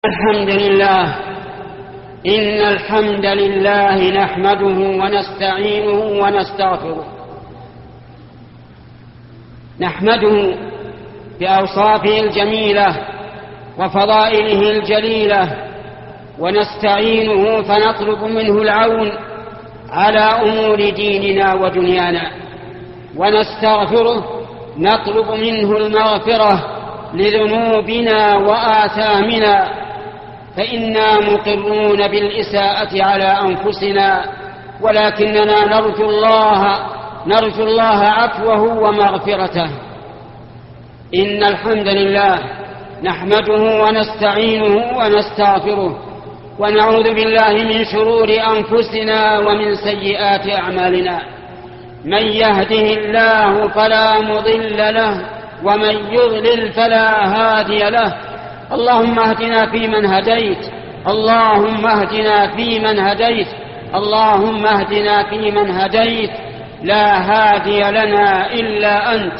الحمد لله. إن الحمد لله نحمده ونستعينه ونستغفره، نحمده بأوصافه الجميلة وفضائله الجليلة، ونستعينه فنطلب منه العون على أمور ديننا ودنيانا، ونستغفره نطلب منه المغفرة لذنوبنا وآثامنا، فإنا مقرون بالإساءة على أنفسنا، ولكننا نرجو الله عفوه ومغفرته. إن الحمد لله نحمده ونستعينه ونستغفره، ونعوذ بالله من شرور أنفسنا ومن سيئات أعمالنا. من يهده الله فلا مضل له، ومن يضلل فلا هادي له. اللهم اهدنا فيمن هديت، اللهم اهدنا فيمن هديت، اللهم اهدنا فيمن هديت، لا هادي لنا إلا أنت.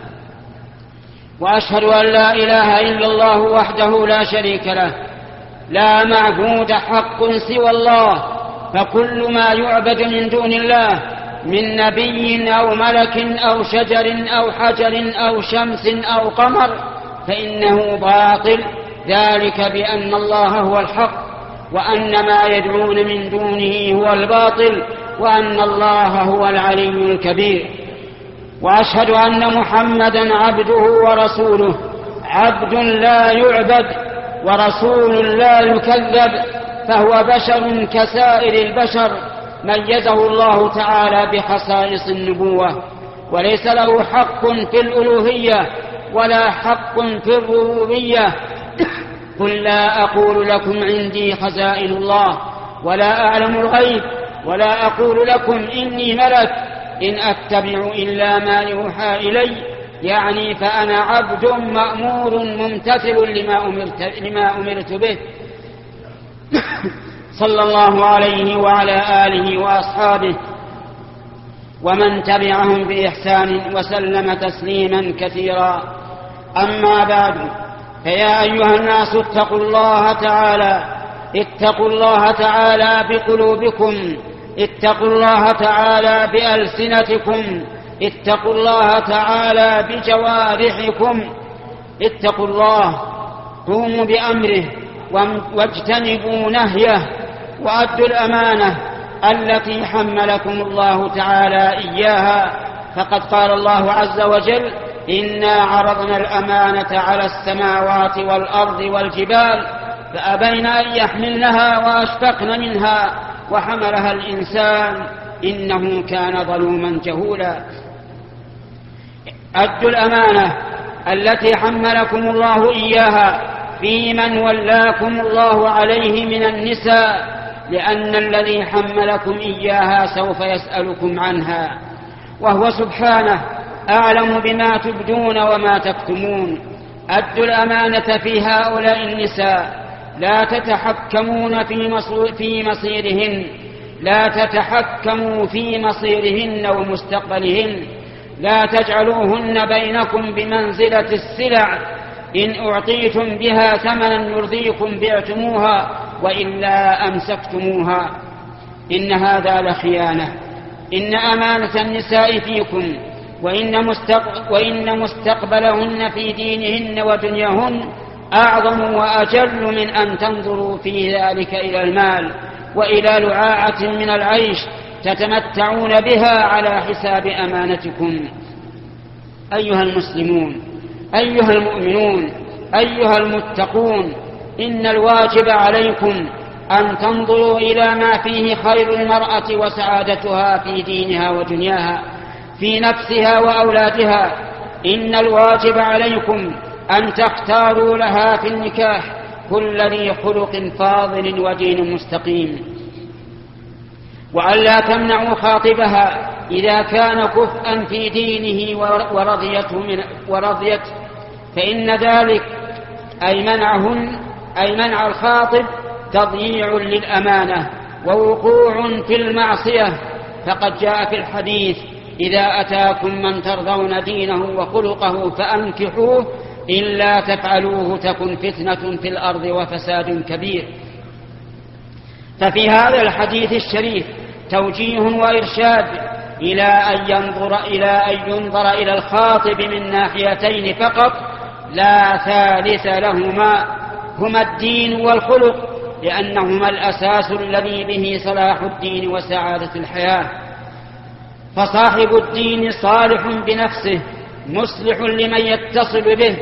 وأشهد أن لا إله إلا الله وحده لا شريك له، لا معبود حق سوى الله، فكل ما يعبد من دون الله من نبي أو ملك أو شجر أو حجر أو شمس أو قمر فإنه باطل، ذلك بأن الله هو الحق، وأن ما يدعون من دونه هو الباطل، وأن الله هو العلي الكبير. وأشهد أن محمدا عبده ورسوله، عبد لا يعبد ورسول لا يكذب، فهو بشر كسائر البشر، ميزه الله تعالى بخصائص النبوة، وليس له حق في الألوهية ولا حق في الربوبية. قل لا أقول لكم عندي خزائن الله ولا أعلم الغيب ولا أقول لكم إني ملك إن أتبع إلا ما يوحى إلي، يعني فأنا عبد مأمور ممتثل لما أمرت به. صلى الله عليه وعلى آله وأصحابه ومن تبعهم بإحسان وسلم تسليما كثيرا. أما بعد، فيا أيها الناس اتقوا الله تعالى بقلوبكم، اتقوا الله تعالى بألسنتكم، اتقوا الله تعالى بجوارحكم، اتقوا الله، قوموا بأمره واجتنبوا نهيه، وأدوا الأمانة التي حملكم الله تعالى إياها. فقد قال الله عز وجل: إنا عرضنا الأمانة على السماوات والأرض والجبال فأبين أن يحملنها وأشفقن منها وحملها الإنسان إنه كان ظلوما جهولا. أدوا الأمانة التي حملكم الله إياها في من ولاكم الله عليه من النساء، لأن الذي حملكم إياها سوف يسألكم عنها، وهو سبحانه أعلم بما تبدون وما تكتمون. أدوا الأمانة في هؤلاء النساء، لا تتحكمون في مصيرهن، لا تتحكموا في مصيرهن ومستقبلهن، لا تجعلوهن بينكم بمنزلة السلع، إن أعطيتم بها ثمنا يرضيكم بعتموها وإلا أمسكتموها، إن هذا لخيانة. إن أمانة النساء فيكم، وإن مستقبلهن في دينهن ودنياهن أعظم وأجل من أن تنظروا في ذلك إلى المال وإلى لعاعة من العيش تتمتعون بها على حساب أمانتكم. أيها المسلمون، أيها المؤمنون، أيها المتقون، إن الواجب عليكم أن تنظروا إلى ما فيه خير المرأة وسعادتها في دينها ودنياها، في نفسها وأولادها. إن الواجب عليكم أن تختاروا لها في النكاح كل ذي خلق فاضل ودين مستقيم، وأن لا تمنعوا خاطبها إذا كان كفءا في دينه ورضيته، فإن ذلك أي منع الخاطب تضييع للأمانة ووقوع في المعصية. فقد جاء في الحديث: إذا أتاكم من ترضون دينه وخلقه فأنكحوه، إلا تفعلوه تكن فتنة في الأرض وفساد كبير. ففي هذا الحديث الشريف توجيه وإرشاد إلى أن ينظر إلى الخاطب من ناحيتين فقط لا ثالث لهما، هما الدين والخلق، لأنهما الأساس الذي به صلاح الدين وسعادة الحياة. فصاحب الدين صالح بنفسه مصلح لمن يتصل به،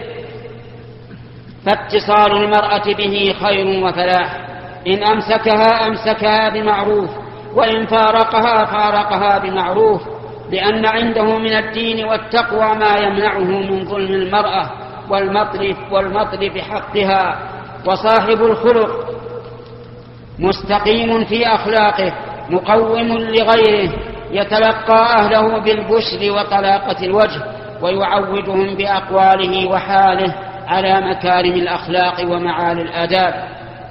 فاتصال المرأة به خير وفلاح. إن أمسكها بمعروف، وإن فارقها بمعروف، لأن عنده من الدين والتقوى ما يمنعه من ظلم المرأة والمطل بحقها. وصاحب الخلق مستقيم في أخلاقه مقوم لغيره، يتلقى أهله بالبشر وطلاقة الوجه، ويعودهم بأقواله وحاله على مكارم الأخلاق ومعالي الآداب.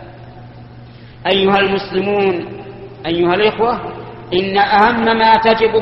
أيها المسلمون، أيها الإخوة، إن أهم ما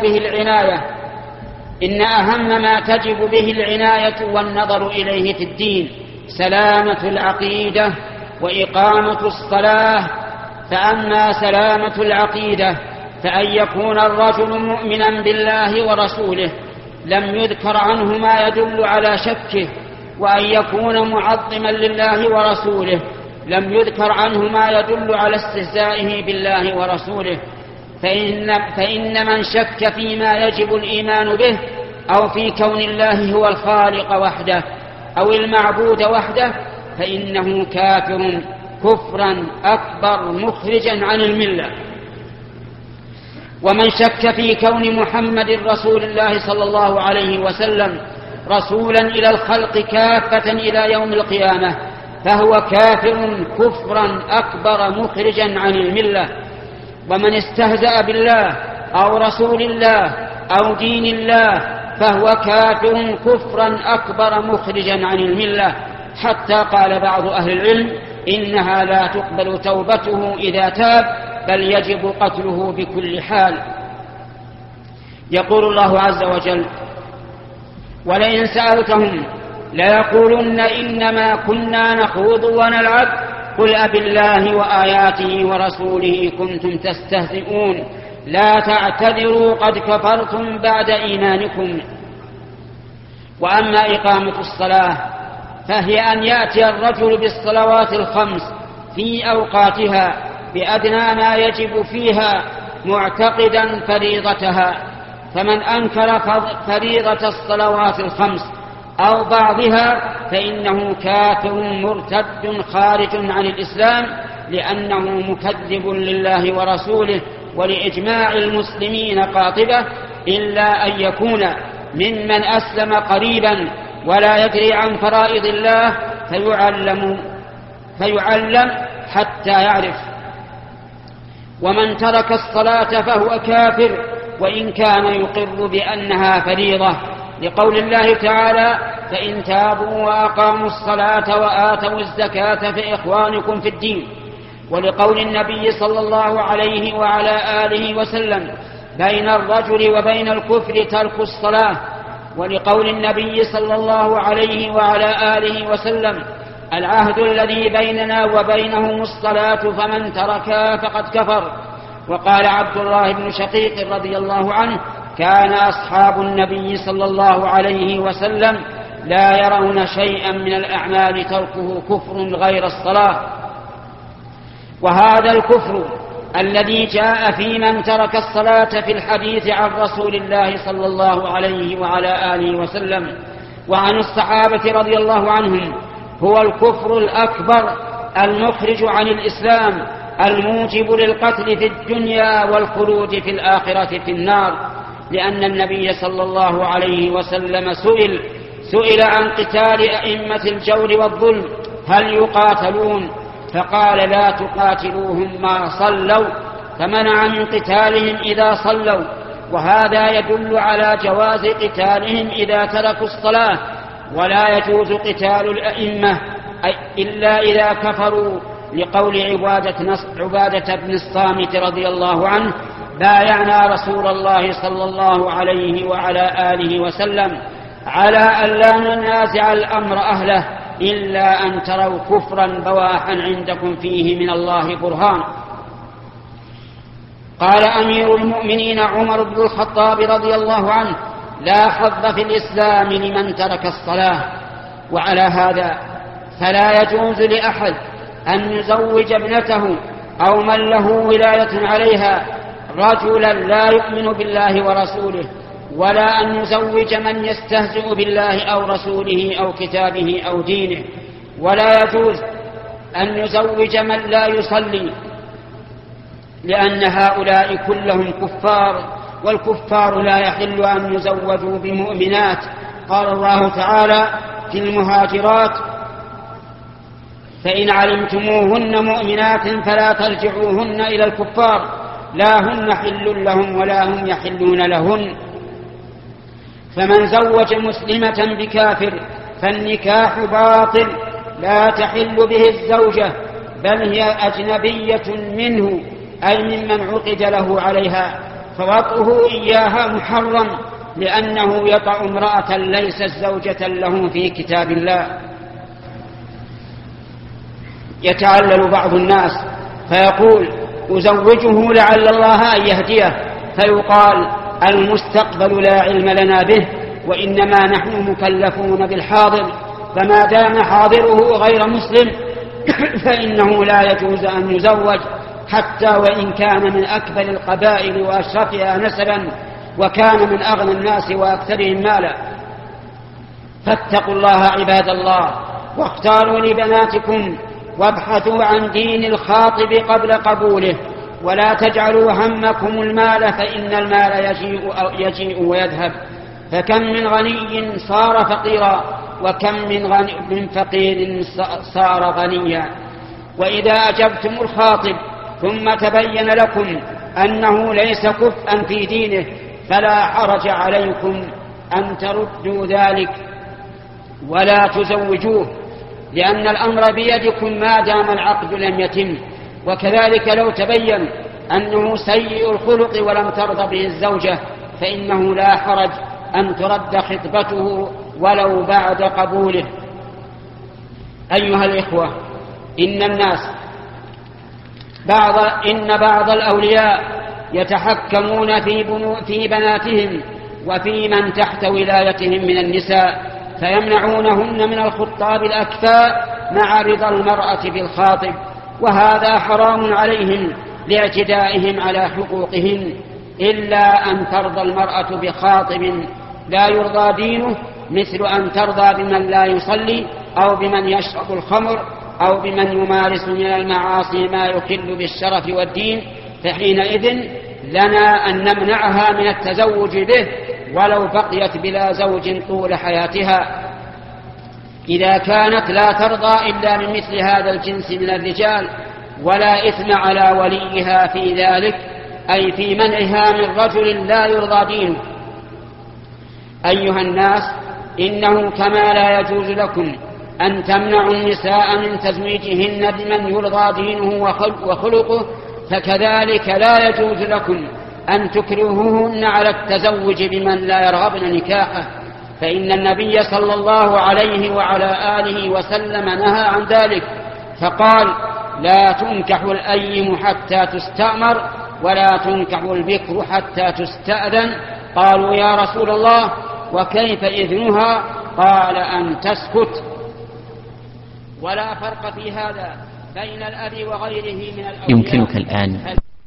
تجب به العناية والنظر إليه في الدين سلامة العقيدة وإقامة الصلاة. فأما سلامة العقيدة فأن يكون الرجل مؤمنا بالله ورسوله لم يذكر عنه ما يدل على شكه، وأن يكون معظما لله ورسوله لم يذكر عنه ما يدل على استهزائه بالله ورسوله. فإن من شك فيما يجب الإيمان به أو في كون الله هو الخالق وحده أو المعبود وحده فإنه كافر كفرا أكبر مخرجا عن الملة. ومن شك في كون محمد رسول الله صلى الله عليه وسلم رسولا إلى الخلق كافة إلى يوم القيامة فهو كافر كفرا أكبر مخرجا عن الملة. ومن استهزأ بالله أو رسول الله أو دين الله فهو كافر كفرا أكبر مخرجا عن الملة، حتى قال بعض أهل العلم إنها لا تقبل توبته إذا تاب، بل يجب قتله بكل حال. يقول الله عز وجل: ولئن سألتهم ليقولن إنما كنا نخوض ونلعب قل أبالله وآياته ورسوله كنتم تستهزئون لا تعتذروا قد كفرتم بعد إيمانكم. وأما إقامة الصلاة فهي أن يأتي الرجل بالصلوات الخمس في أوقاتها بأدنى ما يجب فيها معتقدا فريضتها. فمن أنكر فريضة الصلوات الخمس أو بعضها فإنه كافر مرتد خارج عن الإسلام، لأنه مكذب لله ورسوله ولإجماع المسلمين قاطبة، إلا أن يكون ممن أسلم قريبا ولا يدري عن فرائض الله فيعلم حتى يعرف. ومن ترك الصلاة فهو كافر وإن كان يقر بأنها فريضة، لقول الله تعالى: فإن تابوا وأقاموا الصلاة وآتوا الزكاة فإخوانكم في الدين. ولقول النبي صلى الله عليه وعلى آله وسلم: بين الرجل وبين الكفر ترك الصلاة. ولقول النبي صلى الله عليه وعلى آله وسلم: العهد الذي بيننا وبينهم الصلاة فمن تركها فقد كفر. وقال عبد الله بن شقيق رضي الله عنه: كان أصحاب النبي صلى الله عليه وسلم لا يرون شيئا من الأعمال تركه كفر غير الصلاة. وهذا الكفر الذي جاء في من ترك الصلاة في الحديث عن رسول الله صلى الله عليه وعلى آله وسلم وعن الصحابة رضي الله عنهم هو الكفر الأكبر المخرج عن الإسلام الموجب للقتل في الدنيا والخلود في الآخرة في النار. لأن النبي صلى الله عليه وسلم سئل عن قتال أئمة الجور والظلم: هل يقاتلون؟ فقال: لا تقاتلوهم ما صلوا، فمنع من قتالهم إذا صلوا. وهذا يدل على جواز قتالهم إذا تركوا الصلاة، ولا يجوز قتال الأئمة إلا إذا كفروا، لقول عبادة بن الصامت رضي الله عنه: بايعنا رسول الله صلى الله عليه وعلى آله وسلم على أن لا ننازع الأمر أهله إلا أن تروا كفرا بواحا عندكم فيه من الله برهان. قال أمير المؤمنين عمر بن الخطاب رضي الله عنه: لا حظ في الإسلام لمن ترك الصلاة. وعلى هذا فلا يجوز لأحد أن يزوج ابنته أو من له ولاية عليها رجلا لا يؤمن بالله ورسوله، ولا أن يزوج من يستهزئ بالله أو رسوله أو كتابه أو دينه، ولا يجوز أن يزوج من لا يصلي، لأن هؤلاء كلهم كفار، والكفار لا يحل أن يزوجوا بمؤمنات. قال الله تعالى في المهاجرات: فإن علمتموهن مؤمنات فلا ترجعوهن إلى الكفار، لا هن حل لهم ولا هم يحلون لهن. فمن زوج مسلمة بكافر فالنكاح باطل، لا تحل به الزوجة، بل هي أجنبية منه، أي ممن عقد له عليها، فوطئه إياها محرم، لأنه يطأ امرأة ليست زوجة له في كتاب الله. يتعلل بعض الناس فيقول: أزوجه لعل الله أن يهديه، فيقال: المستقبل لا علم لنا به، وإنما نحن مكلفون بالحاضر، فما دام حاضره غير مسلم فإنه لا يجوز أن يزوج، حتى وإن كان من أكبر القبائل وأشرفها نسبا، وكان من أغنى الناس وأكثرهم مالا. فاتقوا الله عباد الله، واختاروا لبناتكم، وابحثوا عن دين الخاطب قبل قبوله، ولا تجعلوا همكم المال، فإن المال يجيء ويذهب، فكم من غني صار فقيرا، وكم من فقير صار غنيا. وإذا أجبتم الخاطب ثم تبين لكم أنه ليس كفءا في دينه فلا حرج عليكم أن تردوا ذلك ولا تزوجوه، لأن الأمر بيدكم ما دام العقد لم يتم. وكذلك لو تبين أنه سيء الخلق ولم ترضى به الزوجة فإنه لا حرج أن ترد خطبته ولو بعد قبوله. أيها الإخوة، إن بعض الأولياء يتحكمون في بناتهم وفي من تحت ولايتهم من النساء، فيمنعونهن من الخطاب الأكفاء مع رضا المرأة بالخاطب، وهذا حرام عليهم لاعتدائهم على حقوقهن، إلا أن ترضى المرأة بخاطب لا يرضى دينه، مثل أن ترضى بمن لا يصلي، أو بمن يشرب الخمر، أو بمن يمارس من المعاصي ما يخل بالشرف والدين، فحينئذ لنا أن نمنعها من التزوج به ولو بقيت بلا زوج طول حياتها، إذا كانت لا ترضى إلا من مثل هذا الجنس من الرجال، ولا إثم على وليها في ذلك، أي في منعها من رجل لا يرضى دينه. أيها الناس، إنه كما لا يجوز لكم أن تمنعوا النساء من تزويجهن بمن يرضى دينه وخلقه، فكذلك لا يجوز لكم أن تكرهوهن على التزوج بمن لا يرغبن نكاحه، فإن النبي صلى الله عليه وعلى آله وسلم نهى عن ذلك، فقال: لا تنكح الأيم حتى تستأمر، ولا تنكح البكر حتى تستأذن. قالوا: يا رسول الله، وكيف إذنها؟ قال: أن تسكت. ولا فرق في هذا بين الأب وغيره من الأولياء. يمكنك الآن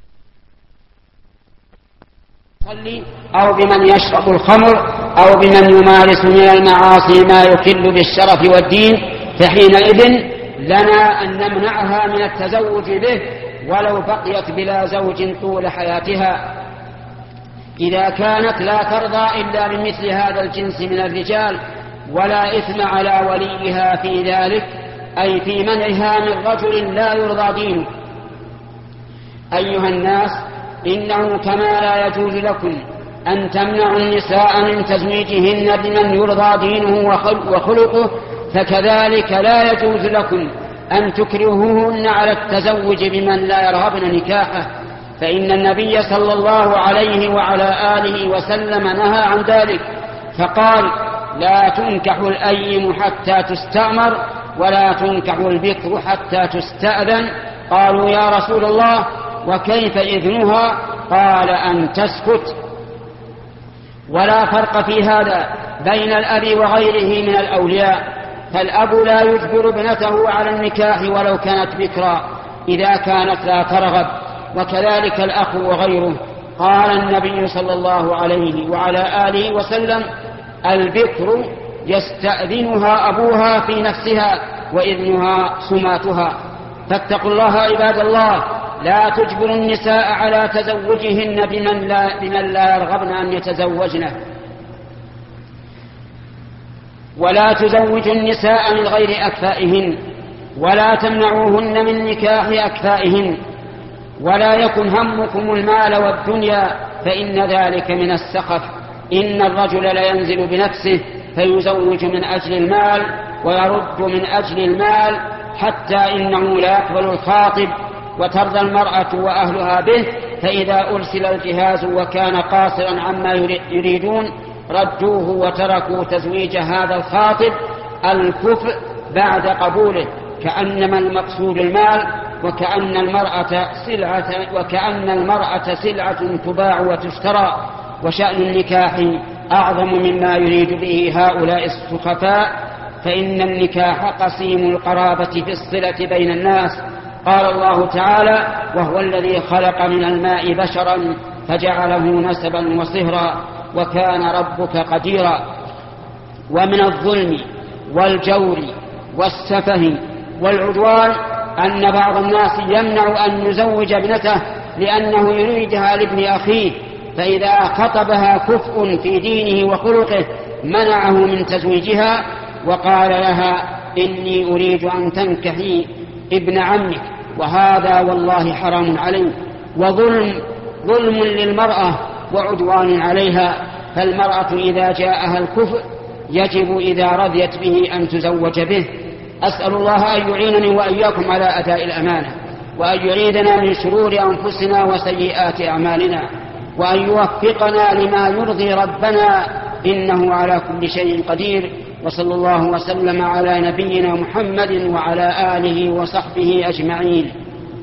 أو بمن يشرب الخمر، أو بمن يمارس من المعاصي ما يخل بالشرف والدين، فحينئذ لنا أن نمنعها من التزوج به ولو بقيت بلا زوج طول حياتها، إذا كانت لا ترضى إلا بمثل هذا الجنس من الرجال، ولا إثم على وليها في ذلك، أي في منعها من رجل لا يرضى دينه. أيها الناس، إنه كما لا يجوز لكم أن تمنعوا النساء من تزويجهن بمن يرضى دينه وخلقه، فكذلك لا يجوز لكم أن تكرهوهن على التزوج بمن لا يرغبن نكاحه، فإن النبي صلى الله عليه وعلى آله وسلم نهى عن ذلك، فقال: لا تنكح الأيم حتى تستأمر ولا تنكح البكر حتى تستأذن. قالوا يا رسول الله وكيف إذنها؟ قال أن تسكت. ولا فرق في هذا بين الأب وغيره من الأولياء، فالأب لا يجبر ابنته على النكاح ولو كانت بكرا إذا كانت لا ترغب، وكذلك الأخ وغيره. قال النبي صلى الله عليه وعلى آله وسلم: البكر يستأذنها أبوها في نفسها وإذنها سماتها. فاتقوا الله عباد الله، لا تجبروا النساء على تزوجهن بمن لا يرغبن أن يتزوجنه، ولا تزوجوا النساء من غير أكفائهن، ولا تمنعوهن من نكاح أكفائهن، ولا يكن همكم المال والدنيا فإن ذلك من السخف. إن الرجل لينزل بنفسه فيزوج من أجل المال ويرد من أجل المال، حتى إنه لا يقبل الخاطب وترضى المرأة وأهلها به، فإذا أرسل الجهاز وكان قاصرا عما يريدون ردوه وتركوا تزويج هذا الخاطب الكفء بعد قبوله، كأنما المقصود المال، وكأن المرأة سلعة تباع وتشترى. وشأن النكاح أعظم مما يريد به هؤلاء السخفاء، فإن النكاح قسيم القرابة في الصلة بين الناس. قال الله تعالى: وهو الذي خلق من الماء بشرا فجعله نسبا وصهرا وكان ربك قديرا. ومن الظلم والجور والسفه والعدوان أن بعض الناس يمنع أن يزوج ابنته لأنه يريدها لابن أخيه، فإذا خطبها كفء في دينه وخلقه منعه من تزويجها وقال لها: إني أريد أن تنكحي ابن عمك، وهذا والله حرام عليه وظلم للمرأة وعدوان عليها. فالمرأة إذا جاءها الكفء يجب إذا رضيت به أن تزوج به. أسأل الله أن يعينني وإياكم على أداء الأمانة، وأن يعيدنا من شرور أنفسنا وسيئات أعمالنا، وأن يوفقنا لما يرضي ربنا، إنه على كل شيء قدير. وصلى الله وسلم على نبينا محمد وعلى آله وصحبه أجمعين.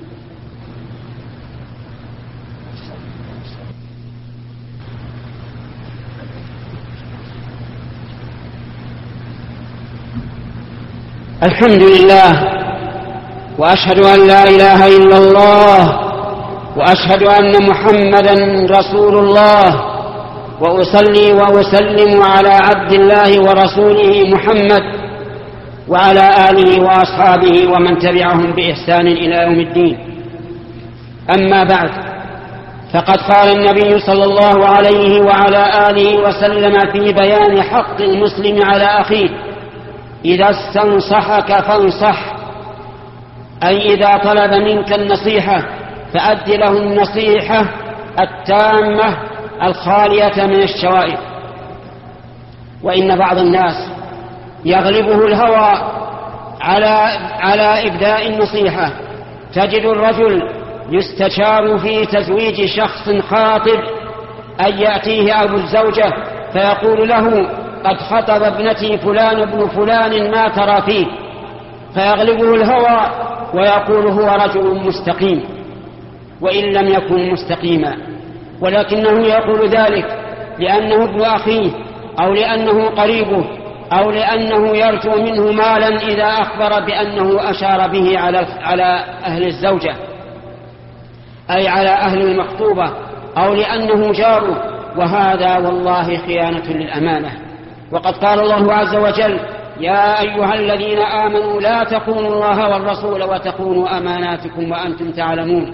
الحمد لله، وأشهد أن لا إله إلا الله، وأشهد أن محمدا رسول الله، وأصلي وأسلم على عبد الله ورسوله محمد وعلى آله وأصحابه ومن تبعهم بإحسان إلى يوم الدين. أما بعد، فقد قال النبي صلى الله عليه وعلى آله وسلم في بيان حق المسلم على أخيه: إذا استنصحك فانصح، أي إذا طلب منك النصيحة فأد له النصيحة التامة الخالية من الشوائب. وإن بعض الناس يغلبه الهوى على إبداء النصيحة. تجد الرجل يستشار في تزويج شخص خاطب أن يأتيه أبو الزوجة فيقول له: قد خطب ابنتي فلان ابن فلان، ما ترى فيه؟ فيغلبه الهوى ويقول: هو رجل مستقيم، وإن لم يكن مستقيما، ولكنه يقول ذلك لأنه ابن أخيه، أو لأنه قريبه، أو لأنه يرجو منه مالا إذا أخبر بأنه أشار به على أهل الزوجة، أي على أهل المخطوبة، أو لأنه جاره، وهذا والله خيانة للأمانة. وقد قال الله عز وجل: يا أيها الذين آمنوا لا تخونوا الله والرسول وتخونوا أماناتكم وأنتم تعلمون.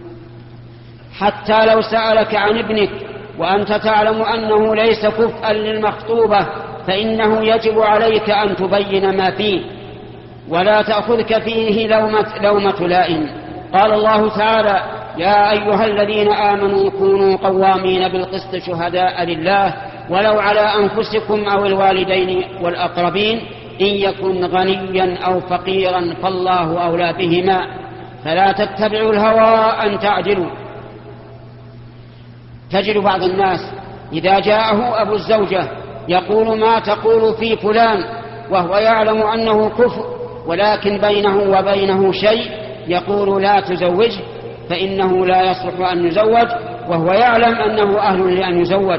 حتى لو سألك عن ابنك وأنت تعلم أنه ليس كفءا للمخطوبة فإنه يجب عليك أن تبين ما فيه، ولا تأخذك فيه لومة لائم. قال الله تعالى: يا أيها الذين آمنوا كونوا قوامين بالقسط شهداء لله ولو على أنفسكم أو الوالدين والأقربين إن يكن غنيا أو فقيرا فالله أولى بهما فلا تتبعوا الهوى أن تعدلوا. تجد بعض الناس إذا جاءه أبو الزوجة يقول ما تقول في فلان وهو يعلم أنه كفر، ولكن بينه وبينه شيء، يقول لا تزوجه فإنه لا يصلح أن يزوج، وهو يعلم أنه أهل لأن يزوج،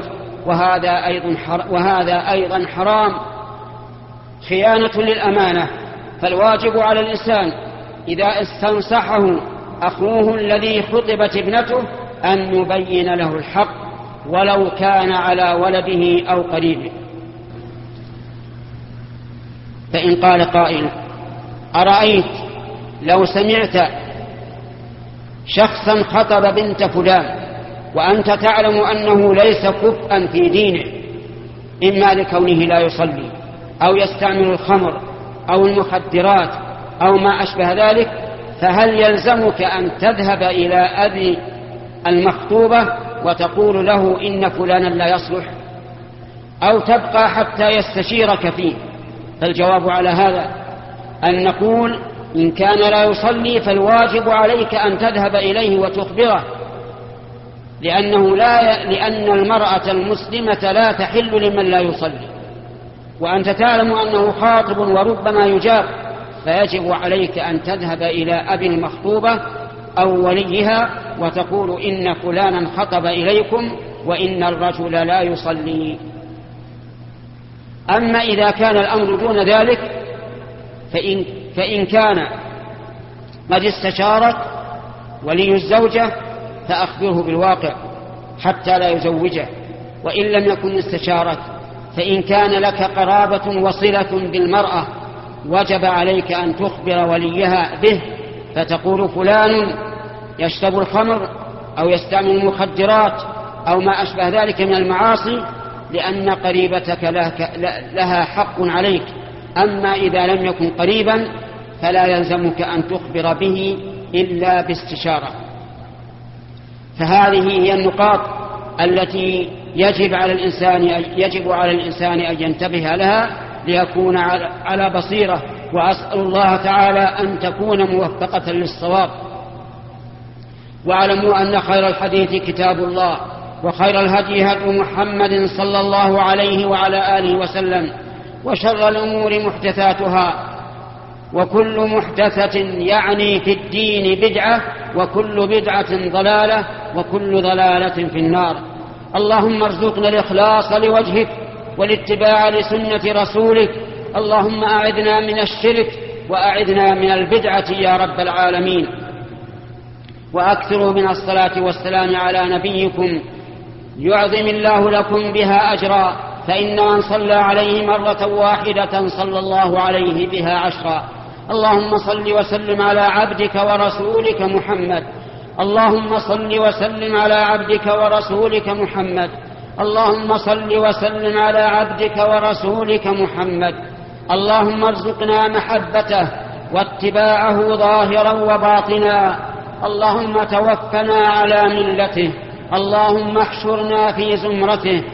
وهذا أيضا حرام، خيانة للأمانة. فالواجب على الإنسان إذا استنصحه أخوه الذي خطبت ابنته أن يبين له الحق ولو كان على ولده أو قريبه. فإن قال قائل: أرأيت لو سمعت شخصا خطب بنت فلان وأنت تعلم أنه ليس كفءا في دينه، إما لكونه لا يصلي أو يستعمل الخمر أو المخدرات أو ما أشبه ذلك، فهل يلزمك أن تذهب إلى أبي المخطوبة وتقول له إن فلانا لا يصلح، أو تبقى حتى يستشيرك فيه؟ فالجواب على هذا أن نقول: إن كان لا يصلي فالواجب عليك أن تذهب إليه وتخبره، لأن المرأة المسلمة لا تحل لمن لا يصلي، وأنت تعلم أنه خاطب وربما يجاب، فيجب عليك أن تذهب إلى أبي المخطوبة أو وليها وتقول إن فلانا خطب إليكم وإن الرجل لا يصلي. أما إذا كان الأمر دون ذلك فإن كان قد استشارك ولي الزوجة فأخبره بالواقع حتى لا يزوجه، وإن لم يكن استشارك فإن كان لك قرابة وصلة بالمرأة وجب عليك أن تخبر وليها به، فتقول فلان يشرب الخمر أو يستعمل المخدرات أو ما أشبه ذلك من المعاصي، لأن قريبتك لها حق عليك. أما إذا لم يكن قريبا فلا يلزمك أن تخبر به إلا باستشارة. فهذه هي النقاط التي يجب على الإنسان أن ينتبه لها ليكون على بصيرة، وأسأل الله تعالى أن تكون موفقة للصواب. واعلموا أن خير الحديث كتاب الله، وخير الهدي هدي محمد صلى الله عليه وعلى آله وسلم، وشر الأمور محدثاتها، وكل محدثة يعني في الدين بدعة، وكل بدعة ضلالة، وكل ضلالة في النار. اللهم ارزقنا الإخلاص لوجهك والاتباع لسنة رسولك. اللهم أعذنا من الشرك وأعذنا من البدعة يا رب العالمين. وأكثروا من الصلاة والسلام على نبيكم يعظم الله لكم بها أجرا، فإن من صلى عليه مرة واحدة صلى الله عليه بها عشرا. اللهم صل وسلم على عبدك ورسولك محمد. اللهم صل وسلم على عبدك ورسولك محمد. اللهم صل وسلم على عبدك ورسولك محمد. اللهم ارزقنا محبته واتباعه ظاهرا وباطنا. اللهم توفنا على ملته. اللهم احشرنا في زمرته.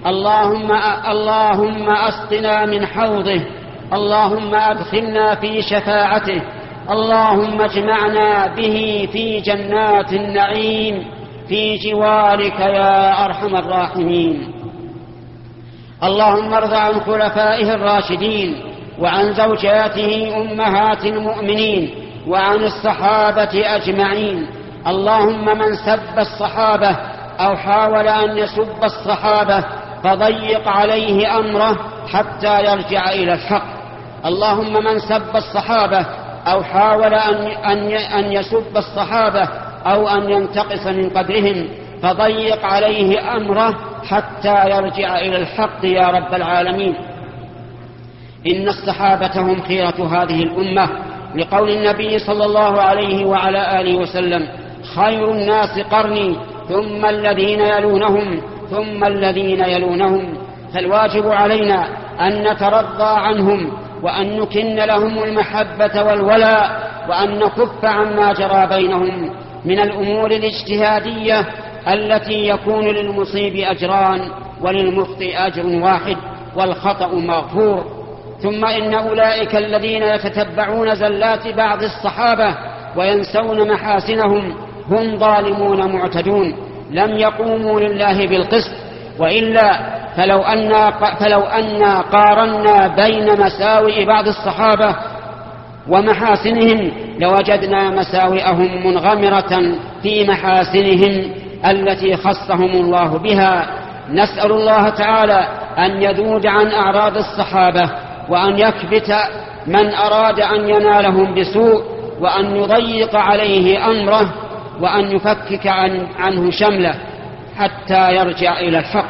اللهم اسقنا من حوضه. اللهم ادخلنا في شفاعته. اللهم اجمعنا به في جنات النعيم في جوارك يا أرحم الراحمين. اللهم ارض عن خلفائه الراشدين وعن زوجاته أمهات المؤمنين وعن الصحابة أجمعين. اللهم من سب الصحابة أو حاول أن يسب الصحابة فضيق عليه أمره حتى يرجع إلى الحق. اللهم من سب الصحابة أو حاول أن يسب الصحابة أو أن ينتقص من قدرهم فضيق عليه أمره حتى يرجع إلى الحق يا رب العالمين. إن الصحابة هم خيرة هذه الأمة، لقول النبي صلى الله عليه وعلى آله وسلم: خير الناس قرني ثم الذين يلونهم ثم الذين يلونهم. فالواجب علينا أن نترضى عنهم وأن نكن لهم المحبة والولاء، وأن نكف عما جرى بينهم من الأمور الاجتهادية التي يكون للمصيب أجران وللمخطئ أجر واحد والخطأ مغفور. ثم إن أولئك الذين يتتبعون زلات بعض الصحابة وينسون محاسنهم هم ظالمون معتدون، لم يقوموا لله بالقسط، وإلا فلو أنا قارنا بين مساوئ بعض الصحابة ومحاسنهم لوجدنا مساوئهم منغمرة في محاسنهم التي خصهم الله بها. نسأل الله تعالى أن يذود عن أعراض الصحابة، وأن يكبت من أراد أن ينالهم بسوء، وأن يضيق عليه أمره، وأن يفكك عنه حتى يرجع إلى الحق.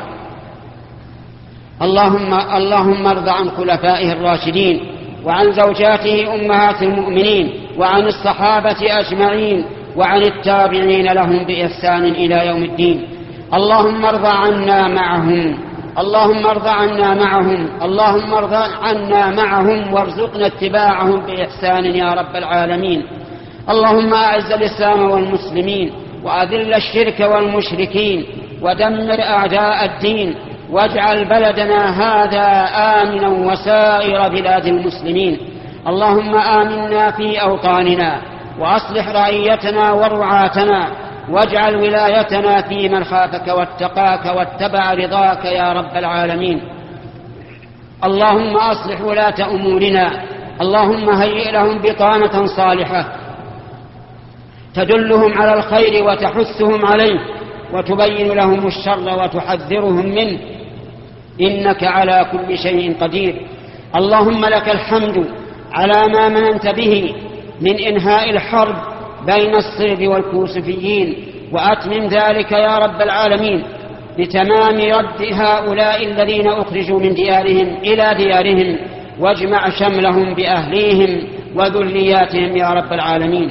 اللهم ارض عن خلفائه الراشدين، وعن زوجاته أمهات المؤمنين، وعن الصحابة أجمعين، وعن التابعين لهم بإحسان إلى يوم الدين. اللهم ارض عنا معهم، اللهم ارض عنا معهم، اللهم ارض عنا معهم، وارزقنا اتباعهم بإحسان يا رب العالمين. اللهم أعز الإسلام والمسلمين، وأذل الشرك والمشركين، ودمر أعداء الدين، واجعل بلدنا هذا آمنا وسائر بلاد المسلمين. اللهم آمنا في أوطاننا، وأصلح رعيتنا ورعاتنا، واجعل ولايتنا في من خافك واتقاك واتبع رضاك يا رب العالمين. اللهم أصلح ولاة أمورنا، اللهم هيئ لهم بطانة صالحة تدلهم على الخير وتحثهم عليه، وتبين لهم الشر وتحذرهم منه، إنك على كل شيء قدير. اللهم لك الحمد على ما مننت به من إنهاء الحرب بين الصلب والكوسفيين، وأتمم ذلك يا رب العالمين بتمام رد هؤلاء الذين أخرجوا من ديارهم إلى ديارهم، واجمع شملهم بأهليهم وذرياتهم يا رب العالمين.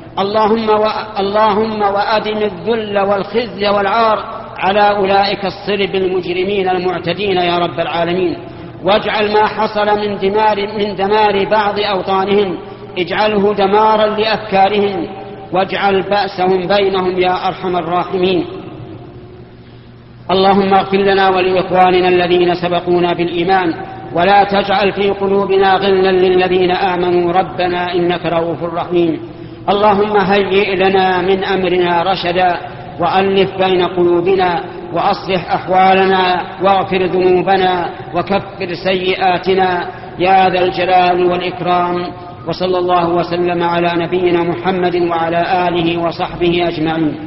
اللهم وأدم الذل والخزي والعار على أولئك الصلب المجرمين المعتدين يا رب العالمين، واجعل ما حصل من دمار بعض أوطانهم اجعله دمارا لأفكارهم، واجعل بأسهم بينهم يا أرحم الراحمين. اللهم اغفر لنا ولإخواننا الذين سبقونا بالإيمان، ولا تجعل في قلوبنا غلا للذين آمنوا ربنا إنك رؤوف رحيم. اللهم هيئ لنا من أمرنا رشدا، وألف بين قلوبنا، وأصلح أحوالنا، واغفر ذنوبنا، وكفر سيئاتنا يا ذا الجلال والإكرام. وصلى الله وسلم على نبينا محمد وعلى آله وصحبه أجمعين.